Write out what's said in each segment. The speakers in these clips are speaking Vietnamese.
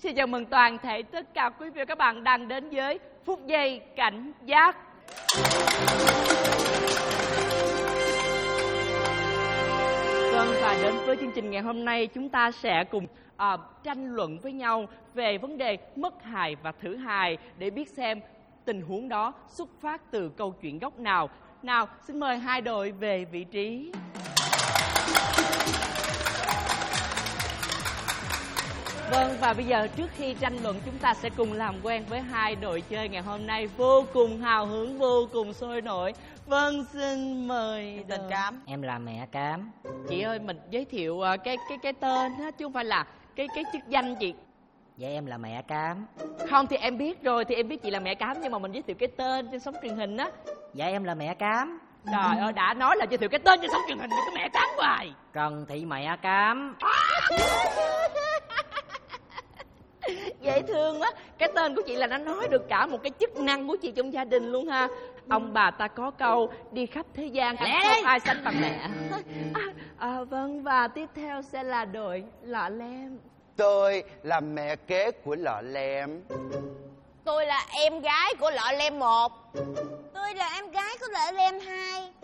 Xin chào mừng toàn thể tất cả quý vị và các bạn đang đến với Phút giây cảnh giác. Vâng, và đến với chương trình ngày hôm nay chúng ta sẽ cùng tranh luận với nhau về vấn đề mất hài và thử hài để biết xem tình huống đó xuất phát từ câu chuyện gốc nào. Nào, xin mời hai đội về vị trí. Vâng, và bây giờ trước khi tranh luận chúng ta sẽ cùng làm quen với hai đội chơi ngày hôm nay vô cùng hào hứng, vô cùng sôi nổi. Vâng, xin mời Tình Cám. Em là mẹ Cám. Chị ơi, mình giới thiệu cái tên á, chứ không phải là cái chức danh chị. Dạ em là mẹ Cám. Không thì em biết rồi, thì em biết chị là mẹ Cám, nhưng mà mình giới thiệu cái tên trên sóng truyền hình á. Dạ em là mẹ Cám. Trời ơi, đã nói là giới thiệu cái tên trên sóng truyền hình thì cái mẹ Cám hoài. Trần Thị Mẹ Cám. Dễ thương quá. Cái tên của chị là nó nói được cả một cái chức năng của chị trong gia đình luôn ha. Ông bà ta có câu đi khắp thế gian không ai sánh bằng mẹ. Vâng, và tiếp theo sẽ là đội Lọ Lem. Tôi là mẹ kế của Lọ Lem. Tôi là em gái của Lọ Lem 1. Tôi là em gái của Lọ Lem 2.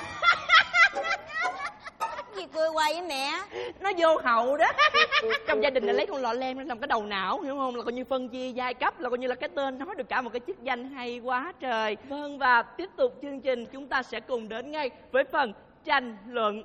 Gì cười hoài vậy mẹ? Nó vô hậu đó. Trong gia đình là lấy con Lọ Lem làm cái đầu não, hiểu không? Là coi như phân chia giai cấp, là coi như là cái tên nói được cả một cái chức danh hay quá trời. Vâng, và tiếp tục chương trình chúng ta sẽ cùng đến ngay với phần tranh luận.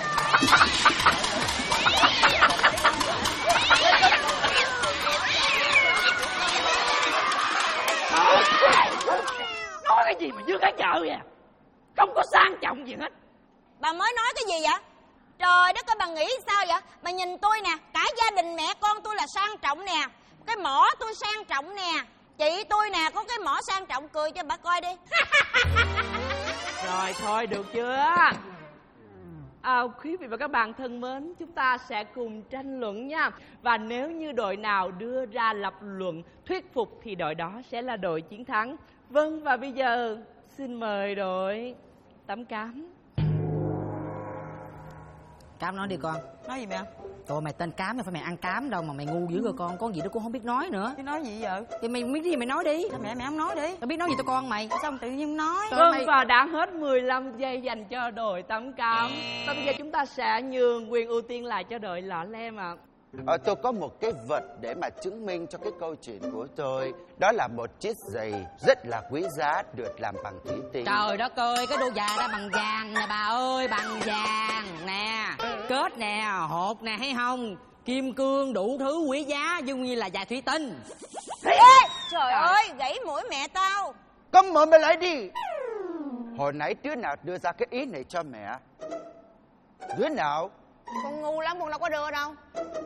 Nói cái gì mà như cái chợ vậy? Không có sang trọng gì hết. Bà mới nói cái gì vậy? Trời đất ơi, bà nghĩ sao vậy? Bà nhìn tôi nè, cả gia đình mẹ con tôi là sang trọng nè. Cái mỏ tôi sang trọng nè. Chị tôi nè, có cái mỏ sang trọng, cười cho bà coi đi. Rồi thôi được chưa? Quý vị và các bạn thân mến, chúng ta sẽ cùng tranh luận nha. Và nếu như đội nào đưa ra lập luận thuyết phục thì đội đó sẽ là đội chiến thắng. Vâng, và bây giờ xin mời đội Tấm Cám. Cám nói đi con. Nói gì mẹ? Trời, mày tên Cám, phải mày ăn cám đâu mà mày ngu dữ rồi con. Con gì đó cũng không biết nói nữa. Chứ nói gì vậy? Thì mày biết gì mày nói đi. Sao mẹ không nói đi? Tao biết nói gì tao con mày. Sao tự nhiên nói? Vâng, và đã hết 15 giây dành cho đội Tấm Cám. Và bây giờ chúng ta sẽ nhường quyền ưu tiên lại cho đội Lọ Lem ạ. Tôi có một cái vật để mà chứng minh cho cái câu chuyện của tôi. Đó là một chiếc giày rất là quý giá, được làm bằng thủy tinh. Trời đất ơi, cái đôi giày đó bằng vàng nè bà ơi, bằng vàng nè. Kết nè, hột nè, thấy không? Kim cương đủ thứ quý giá, giống như là giày thủy tinh. Ê, trời ơi, gãy mũi mẹ tao. Câm mồm mày lại đi. Hồi nãy đứa nào đưa ra cái ý này cho mẹ? Đứa nào? Con ngu lắm, con đâu có đưa đâu.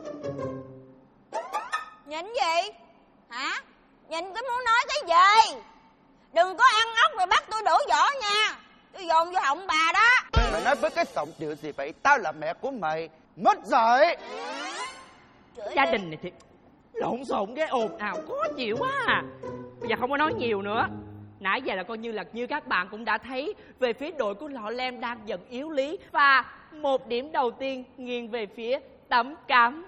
Nhìn gì? Hả? Nhìn cái muốn nói cái gì? Đừng có ăn ốc rồi bắt tôi đổ vỏ nha. Tôi dồn vô họng bà đó. Mày nói với cái giọng điệu gì vậy? Tao là mẹ của mày. Mất rồi. Gia đình này thì lộn xộn cái ồn ào khó chịu quá à. Bây giờ không có nói nhiều nữa. Nãy giờ là coi như các bạn cũng đã thấy về phía đội của Lọ Lem đang dần yếu lý. Và một điểm đầu tiên nghiêng về phía Tấm Cám.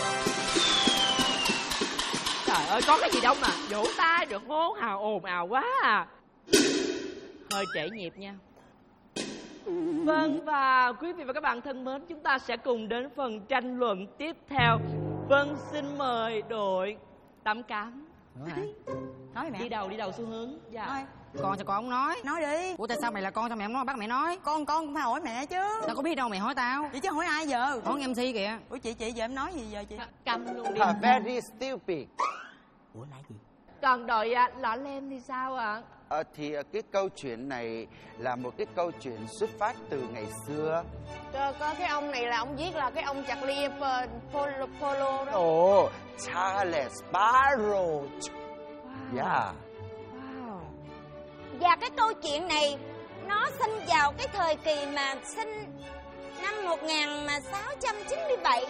Trời ơi, có cái gì đâu mà vỗ tay được hô hào ồn ào quá à. Hơi trễ nhịp nha. Vâng, và quý vị và các bạn thân mến, chúng ta sẽ cùng đến phần tranh luận tiếp theo. Vâng, xin mời đội Tấm Cám. Nói mẹ. Đi đầu xu hướng. Dạ. Nói. Con cho con không nói. Nói đi. Ủa tại sao mày là con sao mày không nói, bắt mày nói? Con cũng phải hỏi mẹ chứ. Tao có biết đâu mày hỏi tao. Vậy chứ hỏi ai giờ? Hỏi MC kìa. Ủa chị giờ em nói gì giờ chị? Cầm luôn đi. Very stupid. Ủa là gì? Còn đội Lọ Lem thì sao ạ? Thì cái câu chuyện này là một cái câu chuyện xuất phát từ ngày xưa. Có cái ông này là ông viết là cái ông Charlie Polo đó. Ồ, Charles Sparrow. Wow. Yeah. Wow. Và cái câu chuyện này nó sinh vào cái thời kỳ mà sinh năm 1697.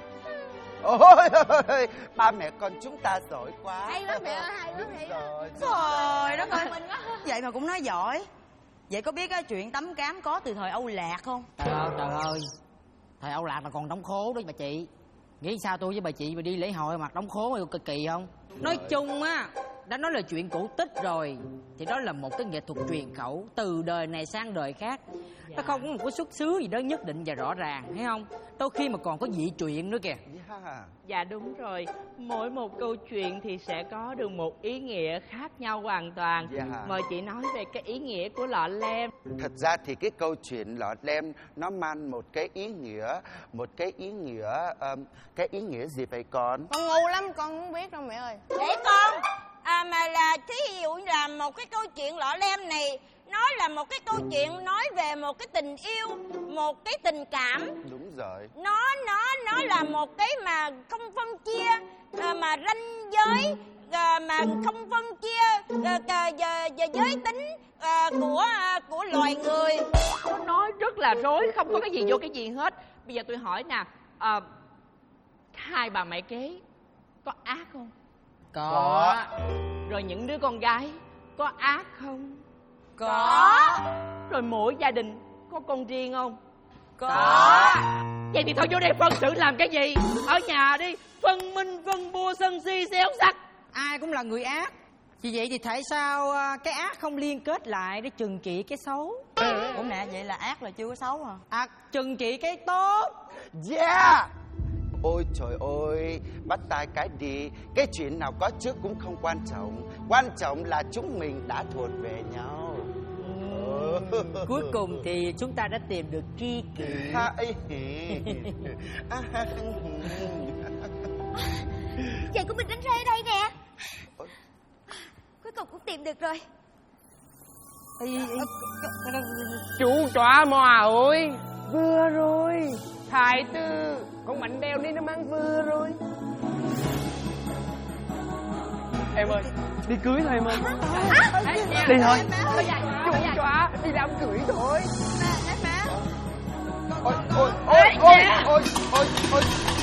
Ôi, ba mẹ con chúng ta giỏi quá. Hay lắm mẹ ơi, hay lắm. Đúng rồi. Trời đất ơi, vậy mà cũng nói giỏi. Vậy có biết cái chuyện Tấm Cám có từ thời Âu Lạc không? Trời ơi, thời Âu Lạc mà còn đóng khố đó bà chị. Nghĩ sao tôi với bà chị mà đi lễ hội mặt đóng khố mà cực kỳ không? Nói chung á, đã nói là chuyện cổ tích rồi thì đó là một cái nghệ thuật truyền khẩu từ đời này sang đời khác. Nó không có một cái xuất xứ gì đó nhất định và rõ ràng, thấy không? Đôi khi mà còn có dị truyện nữa kìa. Dạ đúng rồi, mỗi một câu chuyện thì sẽ có được một ý nghĩa khác nhau hoàn toàn. Mời chị nói về cái ý nghĩa của lọ lem. Thật ra thì cái câu chuyện lọ lem nó mang một cái ý nghĩa, cái ý nghĩa gì vậy con? Con ngu lắm, con không biết đâu mẹ ơi. Để con mà là thí dụ như là một cái câu chuyện lọ lem này, nó là một cái câu chuyện nói về một cái tình yêu, một cái tình cảm. Đúng rồi. Nó là một cái mà không phân chia mà ranh giới, mà không phân chia giới tính của loài người. Nó nói rất là rối, không có cái gì vô cái gì hết. Bây giờ tôi hỏi nè, hai bà mẹ kế có ác không? Có. Rồi những đứa con gái có ác không? Có. Rồi mỗi gia đình có con riêng không? Có. Vậy thì thôi vô đây phân xử làm cái gì? Ở nhà đi, phân minh, phân bua, sân si, xéo sắc. Ai cũng là người ác. Vì vậy thì tại sao cái ác không liên kết lại để trừng trị cái xấu? Ủa mẹ, vậy là ác là chưa có xấu hả? Trừng trị cái tốt. Yeah. Ôi trời ơi, bắt tay cái đi. Cái chuyện nào có trước cũng không quan trọng. Quan trọng là chúng mình đã thuộc về nhau. Cuối cùng thì chúng ta đã tìm được tri kỷ. Chị của mình đánh rơi ở đây nè. Cuối cùng cũng tìm được rồi. Chú chó mò ơi, vừa rồi thái tử con bánh bèo nên nó mang vừa rồi. Em ơi, đi cưới thôi em ơi. Đi thôi. Chú chó đi đám cưới thôi. Ôi.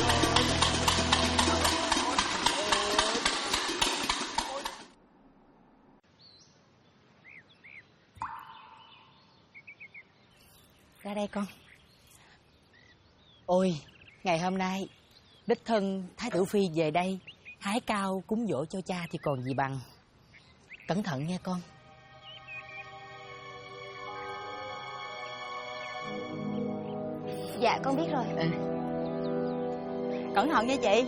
Ra đây con. Ôi, ngày hôm nay đích thân Thái tử Phi về đây hái cao cúng dỗ cho cha thì còn gì bằng. Cẩn thận nghe con. Dạ con biết rồi. Cẩn thận nha chị.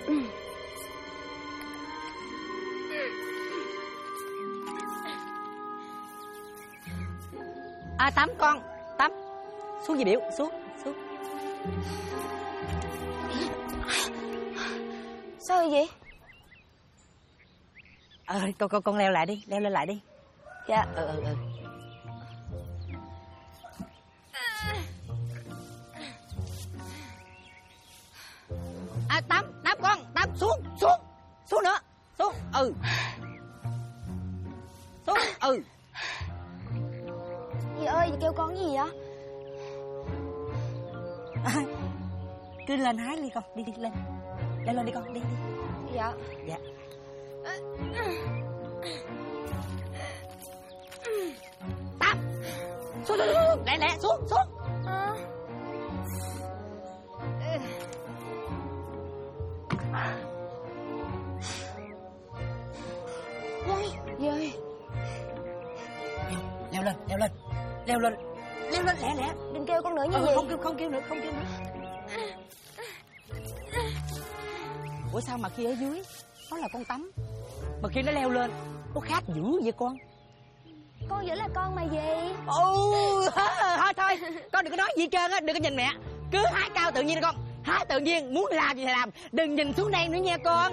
Tắm con, tắm. Xuống về biểu, xuống. Sao vậy? Con leo lại đi, leo lên lại đi. Dạ. Tắm con, tắm xuống nữa. Xuống. Dì ơi, dì kêu con gì vậy? Cứ lên hái đi con, đi lên. Leo lên đi con, đi. Dạ. Tắm. Xuống, lẹ, xuống. Dì ơi. Leo lên, lẹ. Đừng kêu con nữa nha dì. Không kêu nữa. Ủa sao mà khi ở dưới nó là con tắm, mà khi nó leo lên nó khác dữ vậy con? Con vẫn là con mà dì. Thôi con đừng có nói gì hết trơn á, đừng có nhìn mẹ. Cứ hái cao tự nhiên con, hái tự nhiên, muốn làm gì thì làm, đừng nhìn xuống đây nữa nha con.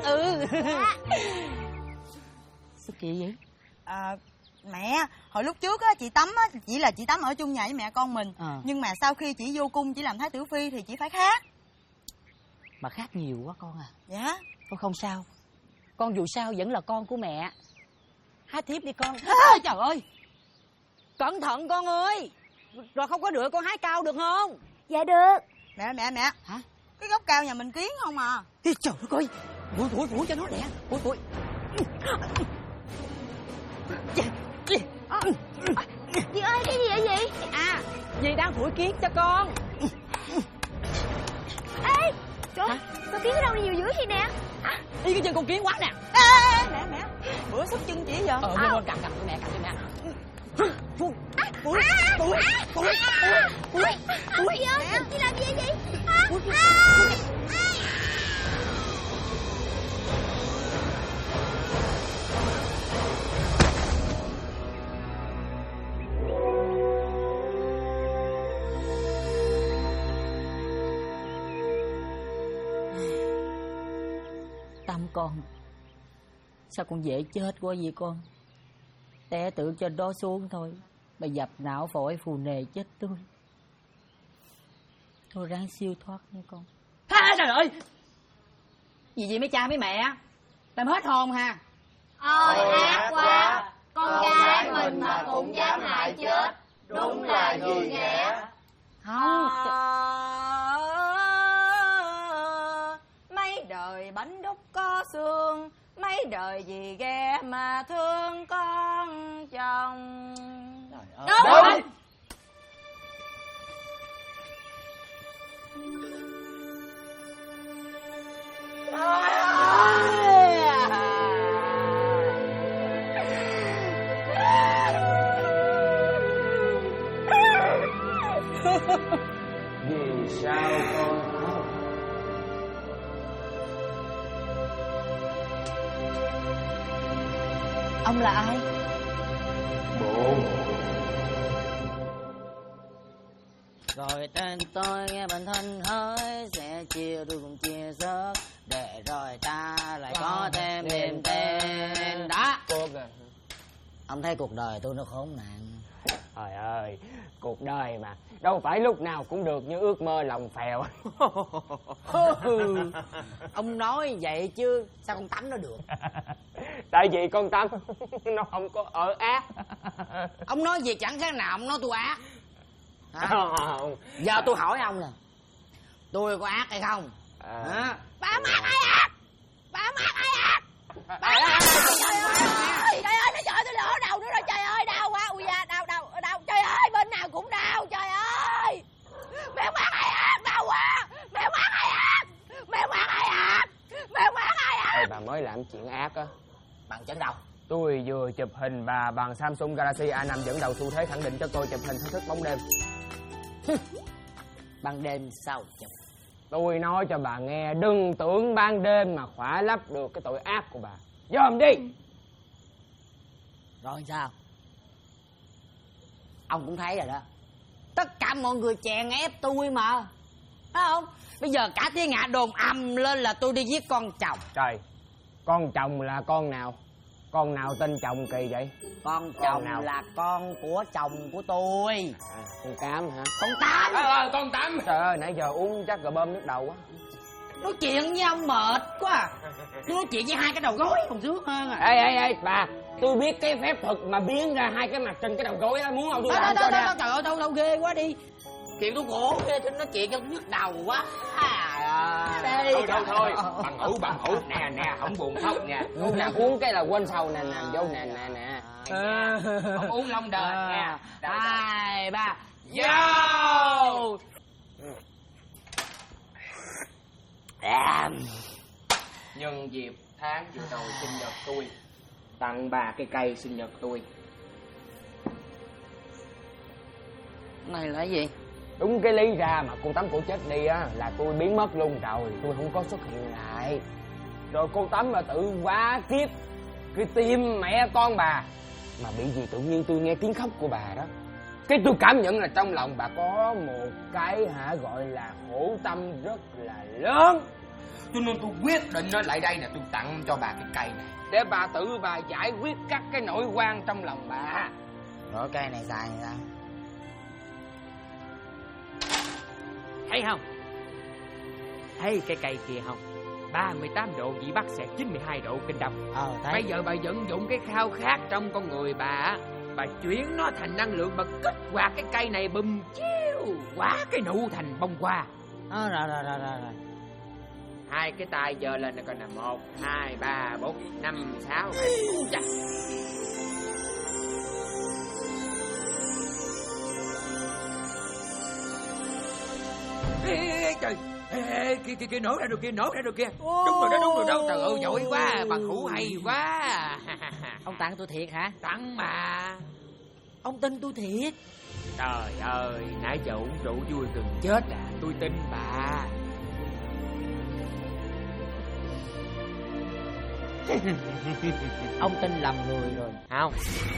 Sao kỳ vậy? Mẹ, hồi lúc trước á chị tắm á, chỉ là chị tắm ở chung nhà với mẹ con mình. Nhưng mà sau khi chị vô cung chỉ làm Thái tử Phi thì chị phải khác. Mà khác nhiều quá con à. Dạ. Con không sao, con dù sao vẫn là con của mẹ. Hái tiếp đi con. Trời ơi, cẩn thận con ơi, rồi không có rửa con hái cao được không? Dạ được. Mẹ. Hả? Cái gốc cao nhà mình kiến không à. Trời đất ơi, phủi cho nó lẹ. Phủi. Dì ơi, cái gì vậy dì? Dì đang phủi kiến cho con. Ê, trời, Con kiến ở đâu nhiều dữ vậy nè? Đi cái chân con kiến quá nè. Ê, mẹ, bữa xúc chân chị vậy? Quên cầm cho mẹ. Ui, chị làm gì vậy? Tâm con, sao con dễ chết quá vậy con? Té tự trên đó xuống thôi mà dập não phổi phù nề chết tươi. Thôi ráng siêu thoát nha con. Trời ơi, gì vậy mấy cha mấy mẹ, làm hết hồn ha. Ôi ác quá, con gái mình mà cũng dám hại chết, đúng là gì ghẻ. Không, mấy đời bánh đúc có xương, mấy đời gì ghẻ mà thương con chồng. Đúng. Vì sao con khóc? ông là ai? Bố. Rồi tên tôi nghe bản thân hơi sẽ chia đôi cùng chia sớt, để rồi ta lại có thêm niềm tin đó. Ông thấy cuộc đời tôi nó khốn nạn. Trời ơi, cuộc đời mà đâu phải lúc nào cũng được như ước mơ lòng phèo. Ông nói vậy chứ sao con Tắm nó được? Tại vì con Tâm nó không có ở ác. Ông nói gì chẳng khác nào ông nói tôi ác hả? Không. Giờ tôi hỏi ông là tôi có ác hay không? Hả? Bà Mát ai ác? Bà Mát ai ác? Bà Mát. Trời ơi, nó trời tôi lỗ đầu nữa rồi, trời ơi, đau quá. Ui da, đau. Trời ơi, bên nào cũng đau, trời ơi. Mẹ Mát ai ác, đau quá. Mẹ Mát ai ác. Mẹ Mát ai ác. Mẹ Mát ai ác. Ê, bà mới làm chuyện ác á. Bằng chân đầu. Tôi vừa chụp hình bà bằng Samsung Galaxy A5 dẫn đầu xu thế, khẳng định cho tôi chụp hình thách thức bóng đêm. Ban đêm sao chụp? Tôi nói cho bà nghe, đừng tưởng ban đêm mà khỏa lấp được cái tội ác của bà. Dòm đi. Rồi sao? Ông cũng thấy rồi đó, tất cả mọi người chèn ép tôi mà, phải không? Bây giờ cả thiên hạ đồn ầm lên là tôi đi giết con chồng. Trời, con chồng là con nào? Con nào tên chồng kỳ vậy? Con chồng nào? là con của chồng của tôi. Con Tám hả? Con Tám. Con Tám. Trời ơi, nãy giờ uống chắc rồi bơm nước đầu quá. Nói chuyện với ông mệt quá. Tôi nói chuyện với hai cái đầu gối còn sướng hơn à. Ê, bà, tôi biết cái phép thuật mà biến ra hai cái mặt trên cái đầu gối đó, muốn không tôi làm cho nè. Trời ơi, đâu ghê quá đi. Chuyện tôi khổ ghê, tôi nói chuyện cho tôi nhức đầu quá. Đây. Thôi, bằng hữu. Nè, không buồn khóc nè. Nè, uống cái là quên sầu nè, vô nè. Không uống long đời nha. 2, 3, vô. Nhân dịp tháng vừa đầu sinh nhật tôi, tặng bà cái cây sinh nhật tôi. Này là gì? Đúng cái lý ra mà cô Tắm cổ chết đi á là tôi biến mất luôn rồi, tôi không có xuất hiện lại. Rồi cô Tắm mà tự quá kiếp cái tim mẹ con bà, mà bị gì tự nhiên tôi nghe tiếng khóc của bà đó, cái tôi cảm nhận là trong lòng bà có một cái gọi là khổ tâm rất là lớn. Cho nên tôi quyết định nó lại đây nè, tôi tặng cho bà cái cây này để bà tự bà giải quyết các cái nỗi oan trong lòng bà. Rồi cây này xài như sao? Thấy không? Thấy cái cây kia không? 38 độ vĩ Bắc xẹt 92 độ Kinh Đông. Thấy. Bây giờ bà vận dụng cái khao khát trong con người bà chuyển nó thành năng lượng, bà kích hoạt cái cây này bùm chiêu, quả cái nụ thành bông hoa. Rồi. Hai cái tay giơ lên này coi nè, 1, 2, 3, 4, 5, 6, 7. Ê, trời, Ê, kìa, nổ ra được kìa. Đúng rồi đó. Trời ơi, giỏi quá, bằng hữu hay quá. Ông tặng tôi thiệt hả? Tặng mà. Ông tin tôi thiệt? Trời ơi, nãy giờ uống rượu vui gần chết à. Tôi tin bà. Ông tin lầm người rồi. Không.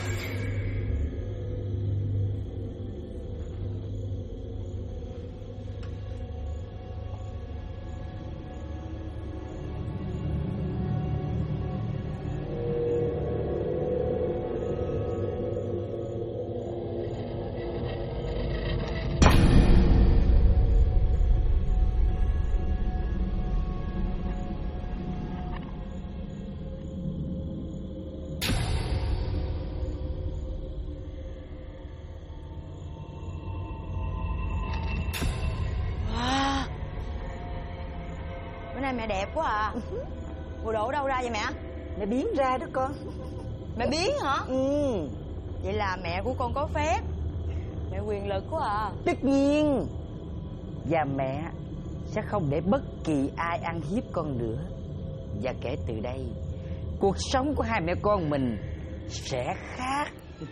Nay mẹ đẹp quá à. Bộ đồ ở đâu ra vậy mẹ? Mẹ biến ra đó con. Mẹ biến hả? Vậy là mẹ của con có phép. Mẹ quyền lực quá à. Tất nhiên. Và mẹ sẽ không để bất kỳ ai ăn hiếp con nữa. Và kể từ đây, cuộc sống của hai mẹ con mình sẽ khác.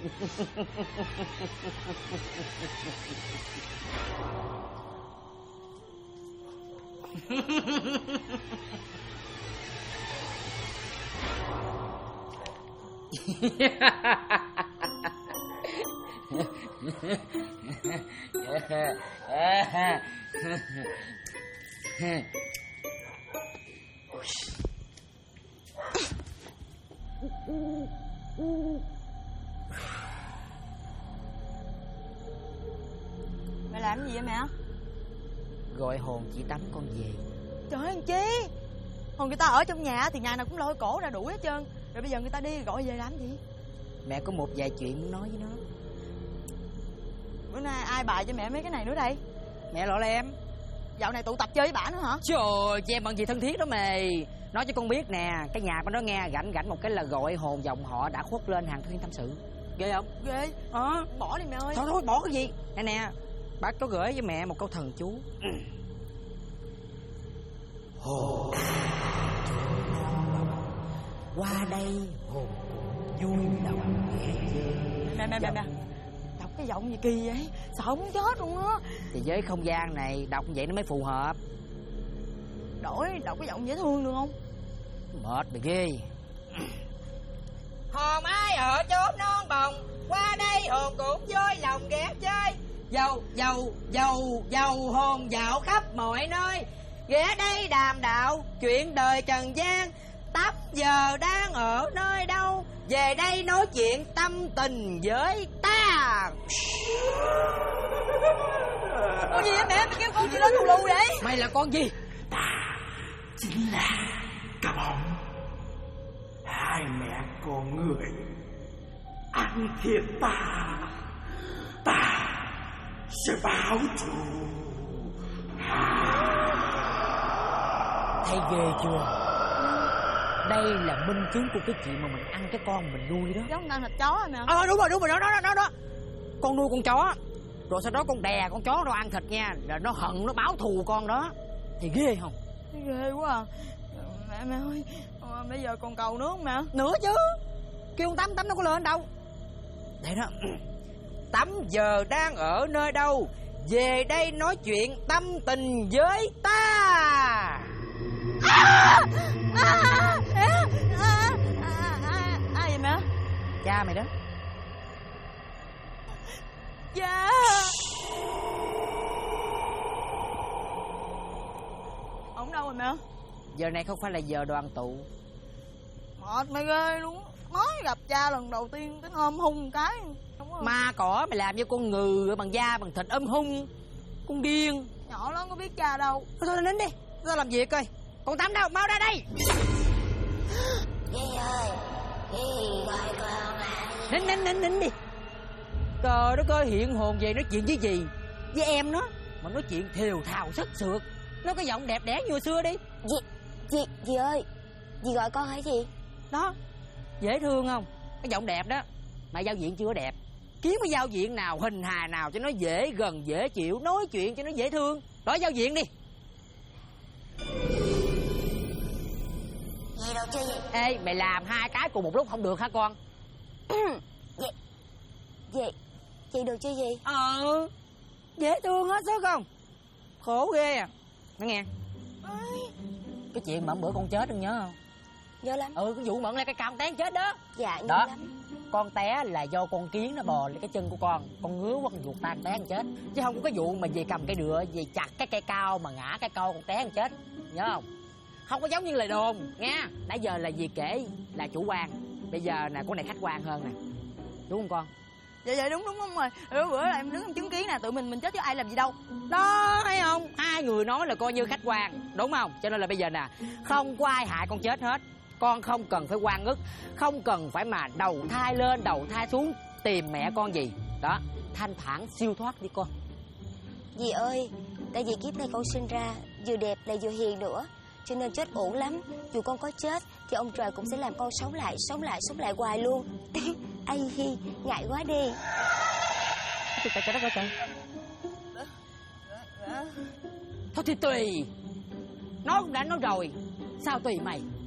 Mẹ làm gì vậy mẹ? Gọi hồn chị Tắm con về. Trời ơi làm chi? Hồi người ta ở trong nhà thì ngày nào cũng lôi cổ ra đuổi hết trơn. Rồi bây giờ người ta đi gọi về làm gì? Mẹ có một vài chuyện muốn nói với nó. Bữa nay ai bài cho mẹ mấy cái này nữa đây? Mẹ lộ em. Dạo này tụ tập chơi với bả nữa hả? Trời ơi, chị em bằng gì thân thiết đó mày. Nói cho con biết nè, cái nhà con nó nghe rảnh một cái là gọi hồn dòng họ đã khuất lên hàng thuyên tâm sự. Ghê không? Ghê. Bỏ đi mẹ ơi. Thôi bỏ cái gì. Nè, bác có gửi với mẹ một câu thần chú. Hồn qua đây hồn vui lòng nhẹ nhàng. Mẹ đọc cái giọng gì kỳ vậy? Sợ muốn chết luôn á. Thì với không gian này đọc vậy nó mới phù hợp. Đọc cái giọng dễ thương được không? Mệt mày ghê. Hồn ai ở chốn non bồng, qua đây hồn cũng vui lòng ghé chơi. Dầu hồn dạo khắp mọi nơi, ghé đây đàm đạo chuyện đời trần gian. Tắm giờ đang ở nơi đâu, về đây nói chuyện tâm tình với ta. Con gì vậy mẹ? Mày kêu con gì lên thù lù vậy? Mày là con gì? Ta chính là Cá Bóng. Hai mẹ con người ăn thịt ta sẽ báo thù. Thấy ghê chưa? Đây là minh chứng của cái chuyện mà mình ăn cái con mình nuôi đó. Giống ăn thịt chó hả mẹ? Đúng rồi đó. Con nuôi con chó, rồi sau đó con đè con chó nó ăn thịt nha, rồi nó hận nó báo thù con đó. Thì ghê không? Ghê quá à. Mẹ ơi, bây giờ còn cầu nước không mẹ? Nữa chứ. Kêu con Tắm nó có lên đâu. Đây đó. Tắm giờ đang ở nơi đâu, về đây nói chuyện tâm tình với ta. Ai vậy mẹ? Cha mày đó. Dạ. Ông đâu rồi mẹ? Giờ này không phải là giờ đoàn tụ. Mệt mày ghê luôn. Mới gặp cha lần đầu tiên tính ôm hung cái. Ma cỏ mày làm như con ngừ bằng da bằng thịt hung. Con điên. Nhỏ lắm có biết cha đâu. Thôi nín đi, ra làm việc coi. Con Tắm đâu, mau ra đây. Dì ơi, dì gọi con à. Nín đi. Trời đất ơi, hiện hồn về nói chuyện với gì? Với em nó. Mà nói chuyện thều thào sất sượt. Nó cái giọng đẹp đẽ như hồi xưa đi. Dì ơi, dì gọi con hả dì? Đó, dễ thương không? Cái giọng đẹp đó. Mà giao diện chưa đẹp. Kiếm cái giao diện nào, hình hài nào cho nó dễ gần, dễ chịu. Nói chuyện cho nó dễ thương. Đổi giao diện đi. Chị đồ chơi gì? Ê, mày làm hai cái cùng một lúc không được hả con? Chị đồ chơi gì? Dễ thương hết sức không? Khổ ghê à. Nói nghe, cái chuyện mà bữa con chết đừng nhớ không? Nhớ lắm. Cái vụ mận lại cái cào té chết đó. Dạ nhớ Đó. lắm. Con té là do con kiến nó bò lên cái chân của con ngứa quá con ruột tan té chết. Chứ không có cái vụ mà về cầm cây đựa, về chặt cái cây cao mà ngã cái câu con té chết. Nhớ không? Không có giống như lời đồn nha. Nãy giờ là dì kể là chủ quan, bây giờ nè con này khách quan hơn nè, đúng không con? Dạ đúng rồi. Bữa là em đứng em chứng kiến nè, tụi mình chết chứ ai làm gì đâu. Đó, thấy không? Hai người nói là coi như khách quan, đúng không? Cho nên là bây giờ nè, không có ai hại con chết hết. Con không cần phải oan ức, không cần phải mà đầu thai lên đầu thai xuống tìm mẹ con gì. Đó, thanh thản siêu thoát đi con. Dì ơi, tại vì kiếp này con sinh ra vừa đẹp lại vừa hiền nữa, cho nên chết uổng lắm. Dù con có chết thì ông trời cũng sẽ làm con sống lại hoài luôn. Ai hi, ngại quá đi. Trời đất ơi trời. Thôi thì tùy. Nó cũng đã nói rồi, sao tùy mày.